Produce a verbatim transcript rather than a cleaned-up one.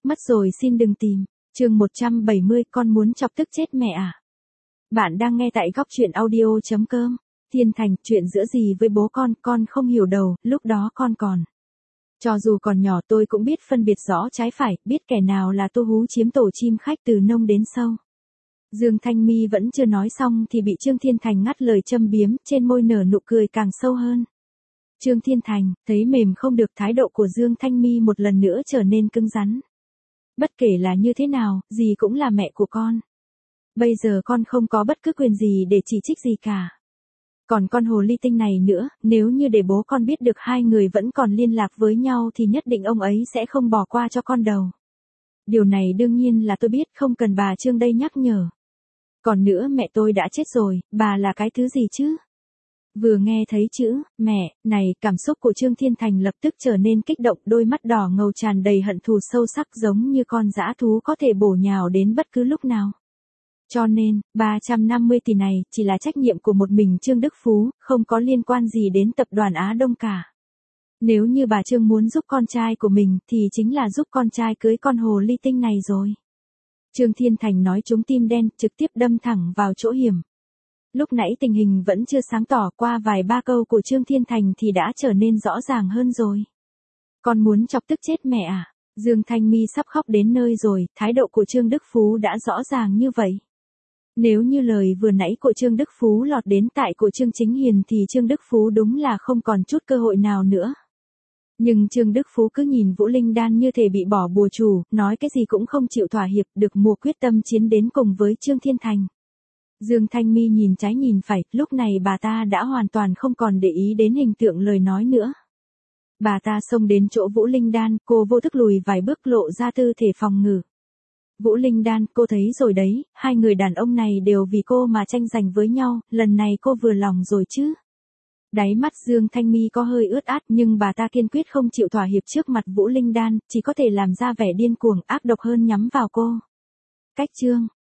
Mất rồi xin đừng tìm. Chương một trăm bảy mươi, con muốn chọc tức chết mẹ à? Bạn đang nghe tại góc truyện audio chấm com. Thiên Thành, chuyện giữa gì với bố con, con không hiểu đầu, lúc đó con còn. Cho dù còn nhỏ tôi cũng biết phân biệt rõ trái phải, biết kẻ nào là tu hú chiếm tổ chim khách từ nông đến sâu. Dương Thanh Mi vẫn chưa nói xong thì bị Trương Thiên Thành ngắt lời châm biếm, trên môi nở nụ cười càng sâu hơn. Trương Thiên Thành, thấy mềm không được, thái độ của Dương Thanh Mi một lần nữa trở nên cứng rắn. Bất kể là như thế nào, gì cũng là mẹ của con. Bây giờ con không có bất cứ quyền gì để chỉ trích gì cả. Còn con hồ ly tinh này nữa, nếu như để bố con biết được hai người vẫn còn liên lạc với nhau thì nhất định ông ấy sẽ không bỏ qua cho con đâu. Điều này đương nhiên là tôi biết, không cần bà Trương đây nhắc nhở. Còn nữa, mẹ tôi đã chết rồi, bà là cái thứ gì chứ? Vừa nghe thấy chữ mẹ này, cảm xúc của Trương Thiên Thành lập tức trở nên kích động, đôi mắt đỏ ngầu tràn đầy hận thù sâu sắc, giống như con dã thú có thể bổ nhào đến bất cứ lúc nào. Cho nên, ba trăm năm mươi tỷ này chỉ là trách nhiệm của một mình Trương Đức Phú, không có liên quan gì đến tập đoàn Á Đông cả. Nếu như bà Trương muốn giúp con trai của mình thì chính là giúp con trai cưới con hồ ly tinh này rồi. Trương Thiên Thành nói trúng tim đen, trực tiếp đâm thẳng vào chỗ hiểm. Lúc nãy tình hình vẫn chưa sáng tỏ, qua vài ba câu của Trương Thiên Thành thì đã trở nên rõ ràng hơn rồi. Con muốn chọc tức chết mẹ à? Dương Thanh Mi sắp khóc đến nơi rồi, thái độ của Trương Đức Phú đã rõ ràng như vậy. Nếu như lời vừa nãy của Trương Đức Phú lọt đến tai của Trương Chính Hiền thì Trương Đức Phú đúng là không còn chút cơ hội nào nữa. Nhưng Trương Đức Phú cứ nhìn Vũ Linh Đan như thể bị bỏ bùa chủ, nói cái gì cũng không chịu thỏa hiệp, được mùa quyết tâm chiến đến cùng với Trương Thiên Thành. Dương Thanh Mi nhìn trái nhìn phải, lúc này bà ta đã hoàn toàn không còn để ý đến hình tượng lời nói nữa. Bà ta xông đến chỗ Vũ Linh Đan, cô vô thức lùi vài bước lộ ra tư thế phòng ngự. Vũ Linh Đan, cô thấy rồi đấy, hai người đàn ông này đều vì cô mà tranh giành với nhau, lần này cô vừa lòng rồi chứ? Đáy mắt Dương Thanh Mi có hơi ướt át, nhưng bà ta kiên quyết không chịu thỏa hiệp trước mặt Vũ Linh Đan, chỉ có thể làm ra vẻ điên cuồng ác độc hơn nhắm vào cô. Cách Trương